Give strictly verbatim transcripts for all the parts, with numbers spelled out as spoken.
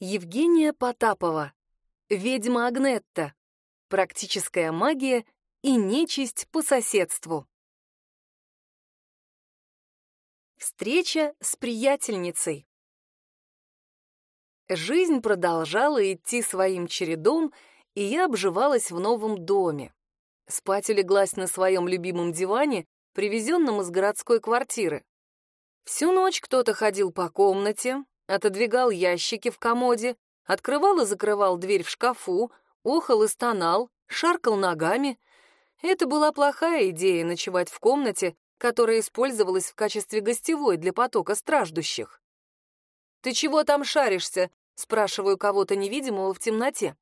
Евгения Потапова. Ведьма Агнетта. Практическая магия и нечисть по соседству. Встреча с приятельницей. Жизнь продолжала идти своим чередом, и я обживалась в новом доме. Спать улеглась на своем любимом диване, привезенном из городской квартиры. Всю ночь кто-то ходил по комнате, отодвигал ящики в комоде, открывал и закрывал дверь в шкафу, охал и стонал, шаркал ногами. Это была плохая идея — ночевать в комнате, которая использовалась в качестве гостевой для потока страждущих. «Ты чего там шаришься?» — спрашиваю кого-то невидимого в темноте.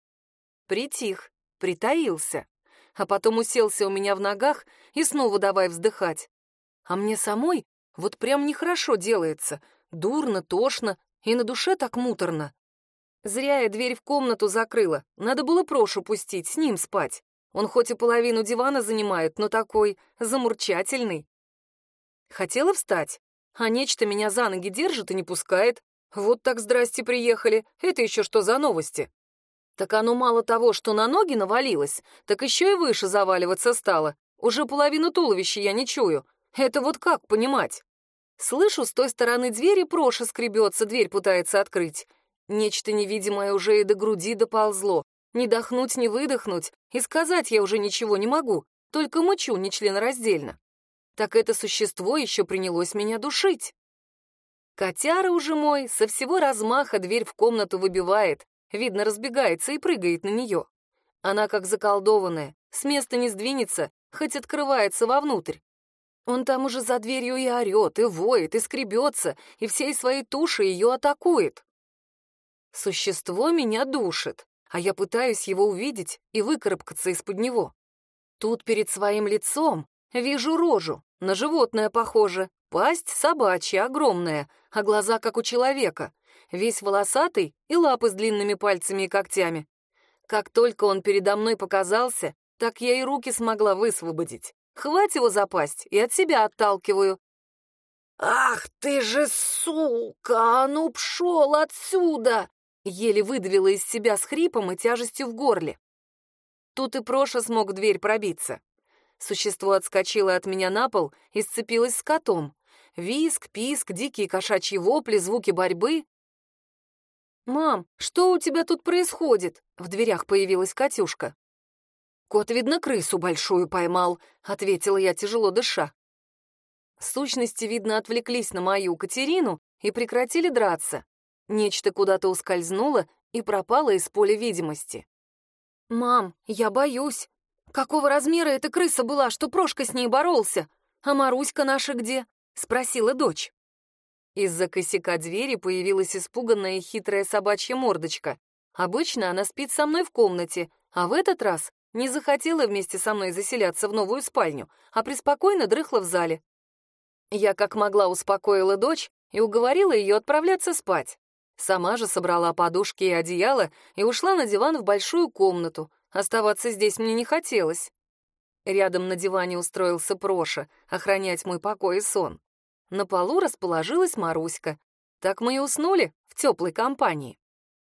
Притих, притаился, а потом уселся у меня в ногах и снова давай вздыхать. А мне самой вот прям нехорошо делается, дурно, тошно и на душе так муторно. Зря я дверь в комнату закрыла, надо было Прошу пустить, с ним спать. Он хоть и половину дивана занимает, но такой замурчательный. Хотела встать, а нечто меня за ноги держит и не пускает. Вот так здрасте приехали, это еще что за новости? Так оно мало того, что на ноги навалилось, так еще и выше заваливаться стало. Уже половину туловища я не чую. Это вот как понимать? Слышу, с той стороны двери Проша скребется, дверь пытается открыть. Нечто невидимое уже и до груди доползло. Не дохнуть, не выдохнуть, и сказать я уже ничего не могу, только мычу нечленораздельно. Так это существо еще принялось меня душить. Котяра уже мой со всего размаха дверь в комнату выбивает, видно, разбегается и прыгает на нее. Она как заколдованная, с места не сдвинется, хоть открывается вовнутрь. Он там уже за дверью и орет, и воет, и скребется, и всей своей тушей ее атакует. Существо меня душит, а я пытаюсь его увидеть и выкарабкаться из-под него. Тут перед своим лицом вижу рожу, на животное похоже, пасть собачья, огромная, а глаза как у человека, весь волосатый и лапы с длинными пальцами и когтями. Как только он передо мной показался, так я и руки смогла высвободить. Хвать его за пасть и от себя отталкиваю. «Ах ты же сука! А ну пшел отсюда!» Еле выдавила из себя с хрипом и тяжестью в горле. Тут и Проша смог в дверь пробиться. Существо отскочило от меня на пол и сцепилось с котом. Визг, писк, дикие кошачьи вопли, звуки борьбы. «Мам, что у тебя тут происходит?» В дверях появилась Катюшка. «Кот, видно, крысу большую поймал», — ответила я, тяжело дыша. Сущности, видно, отвлеклись на мою Катерину и прекратили драться. Нечто куда-то ускользнуло и пропало из поля видимости. «Мам, я боюсь. Какого размера эта крыса была, что Прошка с ней боролся? А Маруська наша где?» — спросила дочь. Из-за косяка двери появилась испуганная и хитрая собачья мордочка. Обычно она спит со мной в комнате, а в этот раз не захотела вместе со мной заселяться в новую спальню, а преспокойно дрыхла в зале. Я как могла успокоила дочь и уговорила ее отправляться спать. Сама же собрала подушки и одеяло и ушла на диван в большую комнату. Оставаться здесь мне не хотелось. Рядом на диване устроился Проша, охранять мой покой и сон. На полу расположилась Маруська. Так мы и уснули в теплой компании.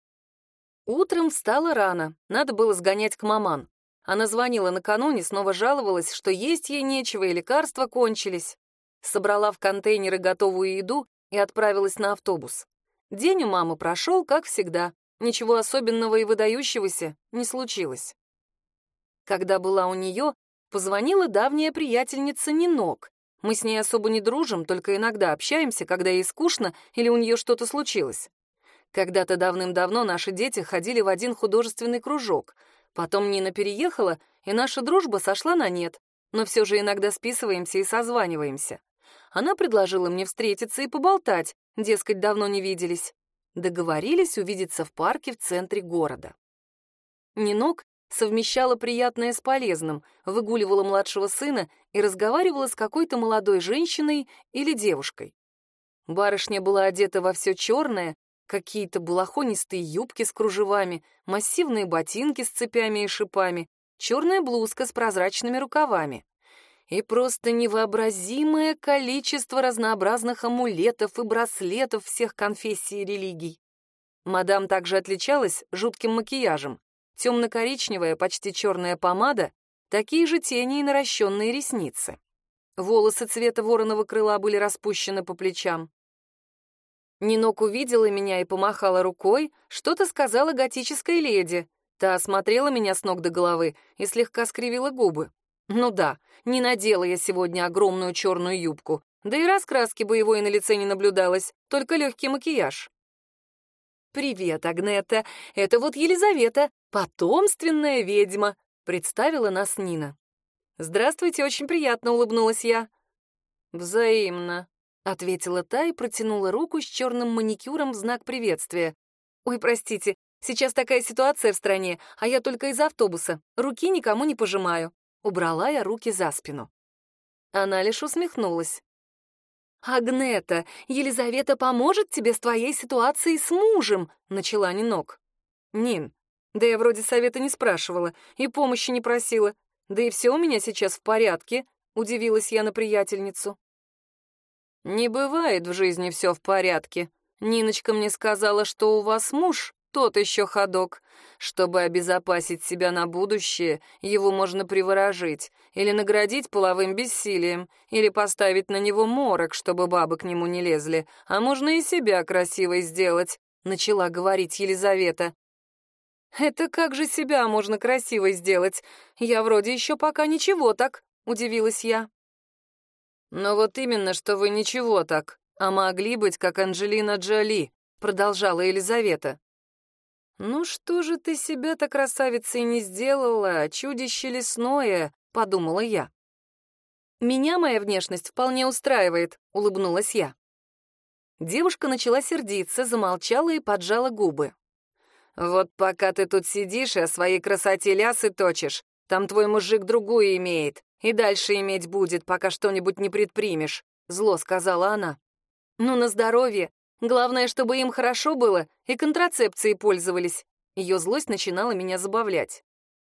Утром встала рано, надо было сгонять к маман. Она звонила накануне, снова жаловалась, что есть ей нечего и лекарства кончились. Собрала в контейнеры готовую еду и отправилась на автобус. День у мамы прошел, как всегда. Ничего особенного и выдающегося не случилось. Когда была у нее, позвонила давняя приятельница Нинок. Мы с ней особо не дружим, только иногда общаемся, когда ей скучно или у нее что-то случилось. Когда-то давным-давно наши дети ходили в один художественный кружок. Потом Нина переехала, и наша дружба сошла на нет, но все же иногда списываемся и созваниваемся. Она предложила мне встретиться и поболтать, дескать, давно не виделись. Договорились увидеться в парке в центре города. Нинок совмещала приятное с полезным, выгуливала младшего сына и разговаривала с какой-то молодой женщиной или девушкой. Барышня была одета во все черное, какие-то балахонистые юбки с кружевами, массивные ботинки с цепями и шипами, черная блузка с прозрачными рукавами. И просто невообразимое количество разнообразных амулетов и браслетов всех конфессий и религий. Мадам также отличалась жутким макияжем. Темно-коричневая, почти черная помада, такие же тени и наращенные ресницы. Волосы цвета вороного крыла были распущены по плечам. Нинок увидела меня и помахала рукой, что-то сказала готической леди. Та осмотрела меня с ног до головы и слегка скривила губы. Ну да, не надела я сегодня огромную черную юбку, да и раскраски боевой на лице не наблюдалось, только легкий макияж. «Привет, Агнета, это вот Елизавета, потомственная ведьма», — представила нас Нина. «Здравствуйте, очень приятно», — улыбнулась я. «Взаимно», — ответила та и протянула руку с черным маникюром в знак приветствия. «Ой, простите, сейчас такая ситуация в стране, а я только из автобуса, руки никому не пожимаю». Убрала я руки за спину. Она лишь усмехнулась. «Агнета, Елизавета поможет тебе с твоей ситуацией с мужем», — начала Нинок. «Нин, да я вроде совета не спрашивала и помощи не просила. Да и все у меня сейчас в порядке», — удивилась я на приятельницу. «Не бывает в жизни все в порядке. Ниночка мне сказала, что у вас муж тот еще ходок. Чтобы обезопасить себя на будущее, его можно приворожить, или наградить половым бессилием, или поставить на него морок, чтобы бабы к нему не лезли, а можно и себя красивой сделать», — начала говорить Елизавета. «Это как же себя можно красивой сделать? Я вроде еще пока ничего так», — удивилась я. «Но вот именно, что вы ничего так, а могли быть, как Анджелина Джоли», — продолжала Елизавета. «Ну что же ты себя-то красавицей не сделала, чудище лесное», — подумала я. «Меня моя внешность вполне устраивает», — улыбнулась я. Девушка начала сердиться, замолчала и поджала губы. «Вот пока ты тут сидишь и о своей красоте лясы точишь, там твой мужик другую имеет, и дальше иметь будет, пока что-нибудь не предпримешь», — зло сказала она. «Ну, на здоровье. Главное, чтобы им хорошо было и контрацепцией пользовались». Ее злость начинала меня забавлять.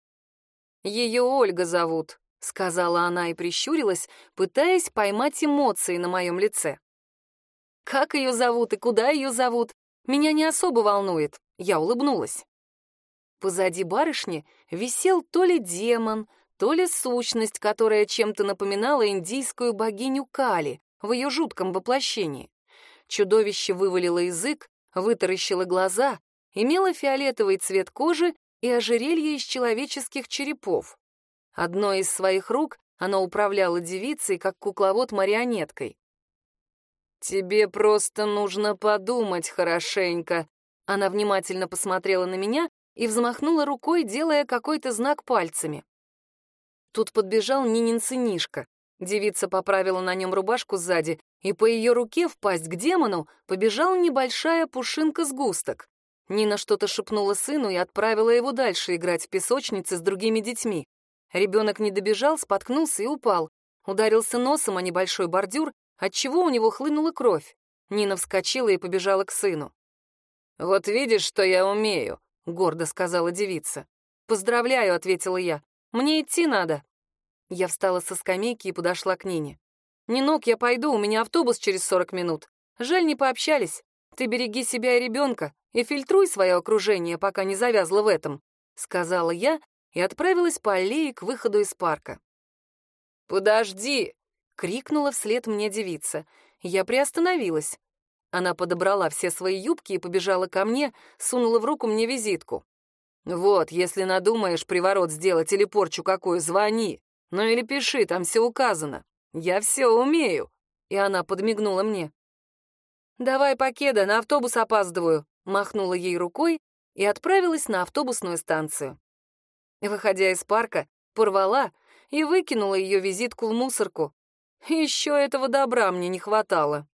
«Ее Ольга зовут», — сказала она и прищурилась, пытаясь поймать эмоции на моем лице. «Как ее зовут и куда ее зовут, меня не особо волнует», — я улыбнулась. Позади барышни висел то ли демон, то ли сущность, которая чем-то напоминала индийскую богиню Кали в ее жутком воплощении. Чудовище вывалило язык, вытаращило глаза, имело фиолетовый цвет кожи и ожерелье из человеческих черепов. Одной из своих рук оно управляло девицей, как кукловод-марионеткой. «Тебе просто нужно подумать хорошенько». Она внимательно посмотрела на меня и взмахнула рукой, делая какой-то знак пальцами. Тут подбежал Нинин сынишка. Девица поправила на нем рубашку сзади, и по ее руке в пасть к демону побежала небольшая пушинка-сгусток. Нина что-то шепнула сыну и отправила его дальше играть в песочнице с другими детьми. Ребенок не добежал, споткнулся и упал. Ударился носом о небольшой бордюр, отчего у него хлынула кровь. Нина вскочила и побежала к сыну. «Вот видишь, что я умею», — гордо сказала девица. «Поздравляю», — ответила я. «Мне идти надо». Я встала со скамейки и подошла к Нине. «Нинок, я пойду, у меня автобус через сорок минут. Жаль, не пообщались. Ты береги себя и ребенка и фильтруй свое окружение, пока не завязла в этом», — сказала я и отправилась по аллее к выходу из парка. «Подожди!» — крикнула вслед мне девица. Я приостановилась. Она подобрала все свои юбки и побежала ко мне, сунула в руку мне визитку. «Вот, если надумаешь приворот сделать или порчу какую, звони. Ну или пиши, там все указано. Я все умею». И она подмигнула мне. «Давай, Покеда, на автобус опаздываю», — махнула ей рукой и отправилась на автобусную станцию. Выходя из парка, порвала и выкинула ее визитку в мусорку. Еще этого добра мне не хватало.